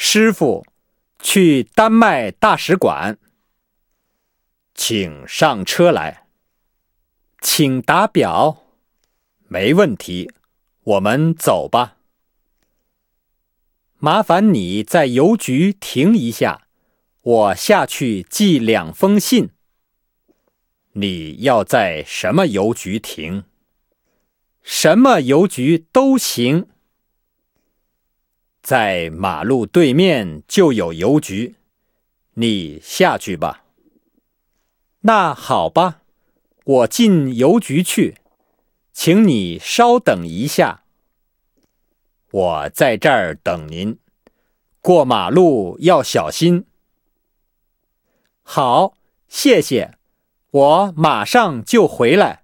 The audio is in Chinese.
师傅，去丹麦大使馆。请上车来。请打表。没问题，我们走吧。麻烦你在邮局停一下，我下去寄2封信。你要在什么邮局停？什么邮局都行。在马路对面就有邮局，你下去吧。那好吧，我进邮局去，请你稍等一下。我在这儿等您，过马路要小心。好，谢谢，我马上就回来。